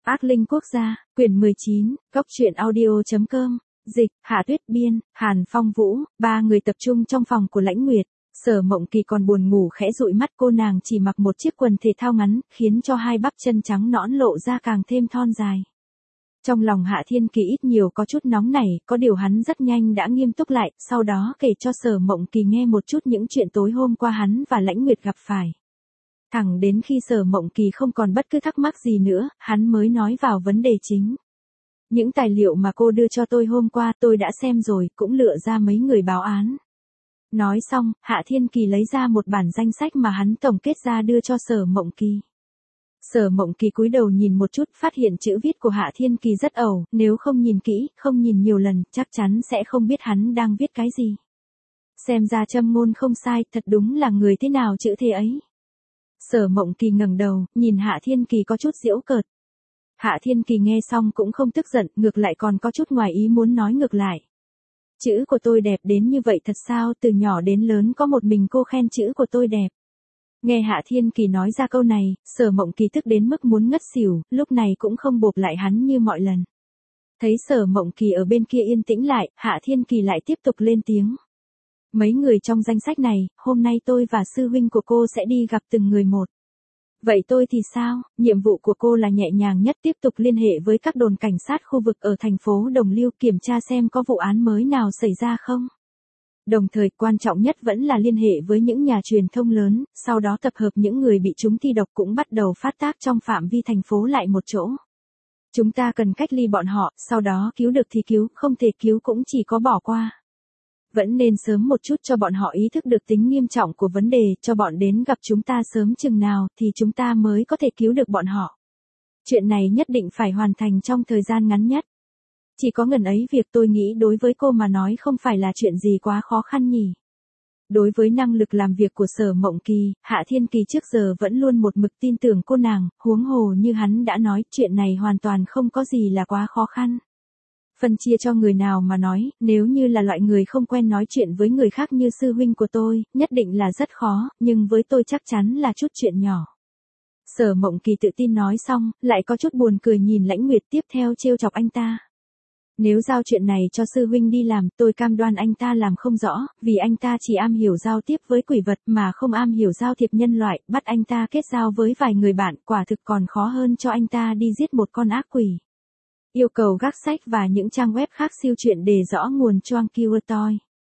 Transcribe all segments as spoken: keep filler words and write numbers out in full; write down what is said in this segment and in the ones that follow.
Ác linh quốc gia, quyển mười chín, góc truyện audio.com, dịch, Hạ Tuyết biên, Hàn Phong Vũ, ba người tập trung trong phòng của Lãnh Nguyệt. Sở Mộng Kỳ còn buồn ngủ khẽ dụi mắt, cô nàng chỉ mặc một chiếc quần thể thao ngắn, khiến cho hai bắp chân trắng nõn lộ ra càng thêm thon dài. Trong lòng Hạ Thiên Kỳ ít nhiều có chút nóng nảy, có điều hắn rất nhanh đã nghiêm túc lại, sau đó kể cho Sở Mộng Kỳ nghe một chút những chuyện tối hôm qua hắn và Lãnh Nguyệt gặp phải. Thẳng đến khi Sở Mộng Kỳ không còn bất cứ thắc mắc gì nữa, hắn mới nói vào vấn đề chính. Những tài liệu mà cô đưa cho tôi hôm qua tôi đã xem rồi, cũng lựa ra mấy người báo án. Nói xong, Hạ Thiên Kỳ lấy ra một bản danh sách mà hắn tổng kết ra đưa cho Sở Mộng Kỳ. Sở Mộng Kỳ cúi đầu nhìn một chút, phát hiện chữ viết của Hạ Thiên Kỳ rất ẩu, nếu không nhìn kỹ, không nhìn nhiều lần, chắc chắn sẽ không biết hắn đang viết cái gì. Xem ra châm ngôn không sai, thật đúng là người thế nào chữ thế ấy. Sở Mộng Kỳ ngẩng đầu, nhìn Hạ Thiên Kỳ có chút giễu cợt. Hạ Thiên Kỳ nghe xong cũng không tức giận, ngược lại còn có chút ngoài ý muốn nói ngược lại. Chữ của tôi đẹp đến như vậy thật sao, từ nhỏ đến lớn có một mình cô khen chữ của tôi đẹp. Nghe Hạ Thiên Kỳ nói ra câu này, Sở Mộng Kỳ tức đến mức muốn ngất xỉu, lúc này cũng không bộp lại hắn như mọi lần. Thấy Sở Mộng Kỳ ở bên kia yên tĩnh lại, Hạ Thiên Kỳ lại tiếp tục lên tiếng. Mấy người trong danh sách này, hôm nay tôi và sư huynh của cô sẽ đi gặp từng người một. Vậy tôi thì sao, nhiệm vụ của cô là nhẹ nhàng nhất, tiếp tục liên hệ với các đồn cảnh sát khu vực ở thành phố Đồng Liêu kiểm tra xem có vụ án mới nào xảy ra không. Đồng thời quan trọng nhất vẫn là liên hệ với những nhà truyền thông lớn, sau đó tập hợp những người bị trúng thi độc cũng bắt đầu phát tác trong phạm vi thành phố lại một chỗ. Chúng ta cần cách ly bọn họ, sau đó cứu được thì cứu, không thể cứu cũng chỉ có bỏ qua. Vẫn nên sớm một chút cho bọn họ ý thức được tính nghiêm trọng của vấn đề, cho bọn đến gặp chúng ta sớm chừng nào thì chúng ta mới có thể cứu được bọn họ. Chuyện này nhất định phải hoàn thành trong thời gian ngắn nhất. Chỉ có ngần ấy việc tôi nghĩ đối với cô mà nói không phải là chuyện gì quá khó khăn nhỉ. Đối với năng lực làm việc của Sở Mộng Kỳ, Hạ Thiên Kỳ trước giờ vẫn luôn một mực tin tưởng cô nàng, huống hồ như hắn đã nói, chuyện này hoàn toàn không có gì là quá khó khăn. Phân chia cho người nào mà nói, nếu như là loại người không quen nói chuyện với người khác như sư huynh của tôi, nhất định là rất khó, nhưng với tôi chắc chắn là chút chuyện nhỏ. Sở Mộng Kỳ tự tin nói xong, lại có chút buồn cười nhìn Lãnh Nguyệt, tiếp theo trêu chọc anh ta. Nếu giao chuyện này cho sư huynh đi làm, tôi cam đoan anh ta làm không rõ, vì anh ta chỉ am hiểu giao tiếp với quỷ vật mà không am hiểu giao thiệp nhân loại, bắt anh ta kết giao với vài người bạn, quả thực còn khó hơn cho anh ta đi giết một con ác quỷ. Yêu cầu gác sách và những trang web khác siêu chuyện để rõ nguồn choang keyword chấm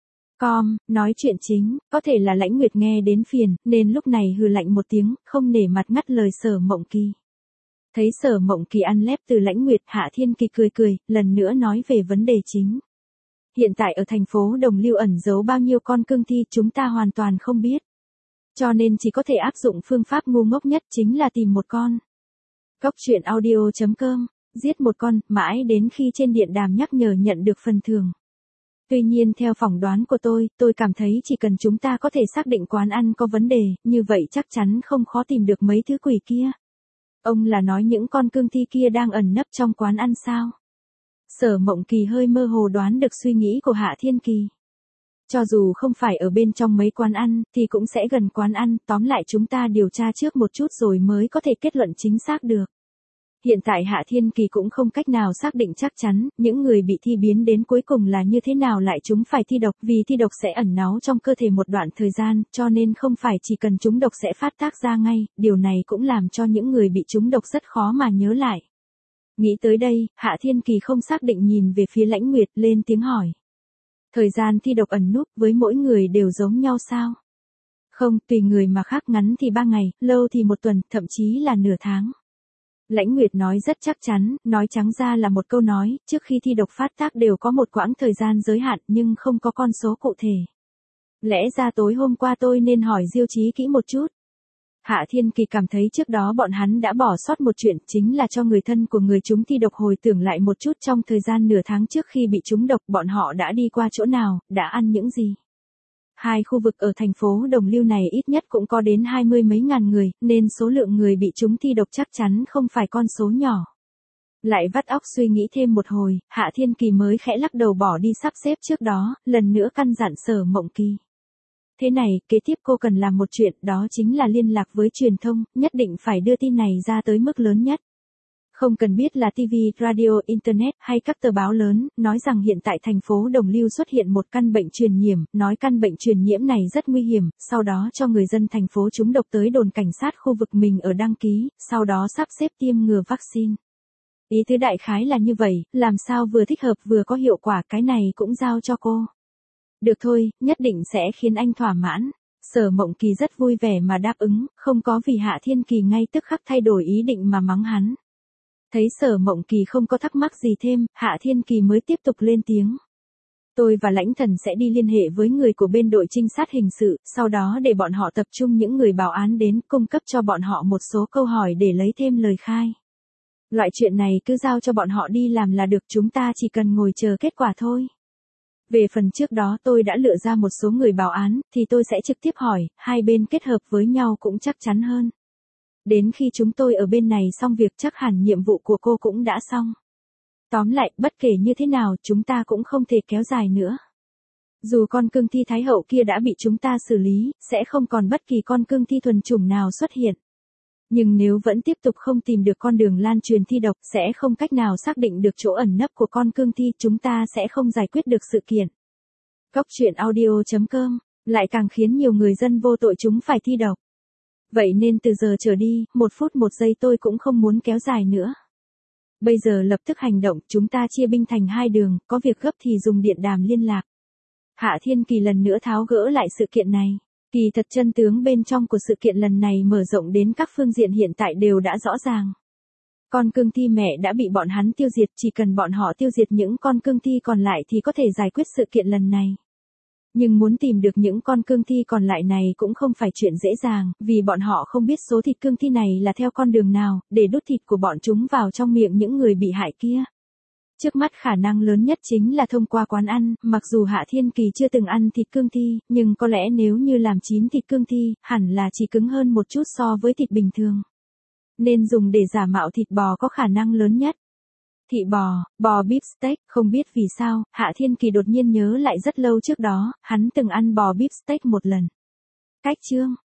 com, nói chuyện chính, có thể là Lãnh Nguyệt nghe đến phiền, nên lúc này hừ lạnh một tiếng, không nể mặt ngắt lời Sở Mộng Kỳ. Thấy Sở Mộng Kỳ ăn lép từ Lãnh Nguyệt, Hạ Thiên Kỳ cười cười, lần nữa nói về vấn đề chính. Hiện tại ở thành phố Đồng Liêu ẩn giấu bao nhiêu con cương thi chúng ta hoàn toàn không biết. Cho nên chỉ có thể áp dụng phương pháp ngu ngốc nhất, chính là tìm một con. Góc truyện audio.com, giết một con, mãi đến khi trên điện đàm nhắc nhở nhận được phần thưởng. Tuy nhiên theo phỏng đoán của tôi, tôi cảm thấy chỉ cần chúng ta có thể xác định quán ăn có vấn đề, như vậy chắc chắn không khó tìm được mấy thứ quỷ kia. Ông là nói những con cương thi kia đang ẩn nấp trong quán ăn sao? Sở Mộng Kỳ hơi mơ hồ đoán được suy nghĩ của Hạ Thiên Kỳ. Cho dù không phải ở bên trong mấy quán ăn, thì cũng sẽ gần quán ăn, tóm lại chúng ta điều tra trước một chút rồi mới có thể kết luận chính xác được. Hiện tại Hạ Thiên Kỳ cũng không cách nào xác định chắc chắn, những người bị thi biến đến cuối cùng là như thế nào lại chúng phải thi độc, vì thi độc sẽ ẩn náu trong cơ thể một đoạn thời gian, cho nên không phải chỉ cần chúng độc sẽ phát tác ra ngay, điều này cũng làm cho những người bị trúng độc rất khó mà nhớ lại. Nghĩ tới đây, Hạ Thiên Kỳ không xác định nhìn về phía Lãnh Nguyệt, lên tiếng hỏi. Thời gian thi độc ẩn núp với mỗi người đều giống nhau sao? Không, tùy người mà khác, ngắn thì ba ngày, lâu thì một tuần, thậm chí là nửa tháng. Lãnh Nguyệt nói rất chắc chắn, nói trắng ra là một câu nói, trước khi thi độc phát tác đều có một quãng thời gian giới hạn nhưng không có con số cụ thể. Lẽ ra tối hôm qua tôi nên hỏi Diêu Chí kỹ một chút. Hạ Thiên Kỳ cảm thấy trước đó bọn hắn đã bỏ sót một chuyện, chính là cho người thân của người chúng thi độc hồi tưởng lại một chút trong thời gian nửa tháng trước khi bị trúng độc bọn họ đã đi qua chỗ nào, đã ăn những gì. Hai khu vực ở thành phố Đồng Liêu này ít nhất cũng có đến hai mươi mấy ngàn người, nên số lượng người bị trúng thi độc chắc chắn không phải con số nhỏ. Lại vắt óc suy nghĩ thêm một hồi, Hạ Thiên Kỳ mới khẽ lắc đầu bỏ đi sắp xếp trước đó, lần nữa căn dặn Sở Mộng Kỳ. Thế này, kế tiếp cô cần làm một chuyện, đó chính là liên lạc với truyền thông, nhất định phải đưa tin này ra tới mức lớn nhất. Không cần biết là ti vi, radio, internet hay các tờ báo lớn, nói rằng hiện tại thành phố Đồng Lưu xuất hiện một căn bệnh truyền nhiễm, nói căn bệnh truyền nhiễm này rất nguy hiểm, sau đó cho người dân thành phố trúng độc tới đồn cảnh sát khu vực mình ở đăng ký, sau đó sắp xếp tiêm ngừa vaccine. Ý tứ đại khái là như vậy, làm sao vừa thích hợp vừa có hiệu quả, cái này cũng giao cho cô. Được thôi, nhất định sẽ khiến anh thỏa mãn. Sở Mộng Kỳ rất vui vẻ mà đáp ứng, không có vì Hạ Thiên Kỳ ngay tức khắc thay đổi ý định mà mắng hắn. Thấy Sở Mộng Kỳ không có thắc mắc gì thêm, Hạ Thiên Kỳ mới tiếp tục lên tiếng. Tôi và Lãnh Thần sẽ đi liên hệ với người của bên đội trinh sát hình sự, sau đó để bọn họ tập trung những người báo án đến, cung cấp cho bọn họ một số câu hỏi để lấy thêm lời khai. Loại chuyện này cứ giao cho bọn họ đi làm là được, chúng ta chỉ cần ngồi chờ kết quả thôi. Về phần trước đó tôi đã lựa ra một số người báo án, thì tôi sẽ trực tiếp hỏi, hai bên kết hợp với nhau cũng chắc chắn hơn. Đến khi chúng tôi ở bên này xong việc chắc hẳn nhiệm vụ của cô cũng đã xong. Tóm lại, bất kể như thế nào, chúng ta cũng không thể kéo dài nữa. Dù con cương thi Thái Hậu kia đã bị chúng ta xử lý, sẽ không còn bất kỳ con cương thi thuần chủng nào xuất hiện. Nhưng nếu vẫn tiếp tục không tìm được con đường lan truyền thi độc, sẽ không cách nào xác định được chỗ ẩn nấp của con cương thi, chúng ta sẽ không giải quyết được sự kiện. Góc truyện audio chấm com lại càng khiến nhiều người dân vô tội chúng phải thi độc. Vậy nên từ giờ trở đi, một phút một giây tôi cũng không muốn kéo dài nữa. Bây giờ lập tức hành động, chúng ta chia binh thành hai đường, có việc gấp thì dùng điện đàm liên lạc. Hạ Thiên Kỳ lần nữa tháo gỡ lại sự kiện này. Kỳ thật chân tướng bên trong của sự kiện lần này mở rộng đến các phương diện hiện tại đều đã rõ ràng. Con cương thi mẹ đã bị bọn hắn tiêu diệt, chỉ cần bọn họ tiêu diệt những con cương thi còn lại thì có thể giải quyết sự kiện lần này. Nhưng muốn tìm được những con cương thi còn lại này cũng không phải chuyện dễ dàng, vì bọn họ không biết số thịt cương thi này là theo con đường nào, để đút thịt của bọn chúng vào trong miệng những người bị hại kia. Trước mắt khả năng lớn nhất chính là thông qua quán ăn, mặc dù Hạ Thiên Kỳ chưa từng ăn thịt cương thi, nhưng có lẽ nếu như làm chín thịt cương thi, hẳn là chỉ cứng hơn một chút so với thịt bình thường. Nên dùng để giả mạo thịt bò có khả năng lớn nhất. Thịt bò, bò beef steak, không biết vì sao, Hạ Thiên Kỳ đột nhiên nhớ lại rất lâu trước đó, hắn từng ăn bò beef steak một lần. Cách chương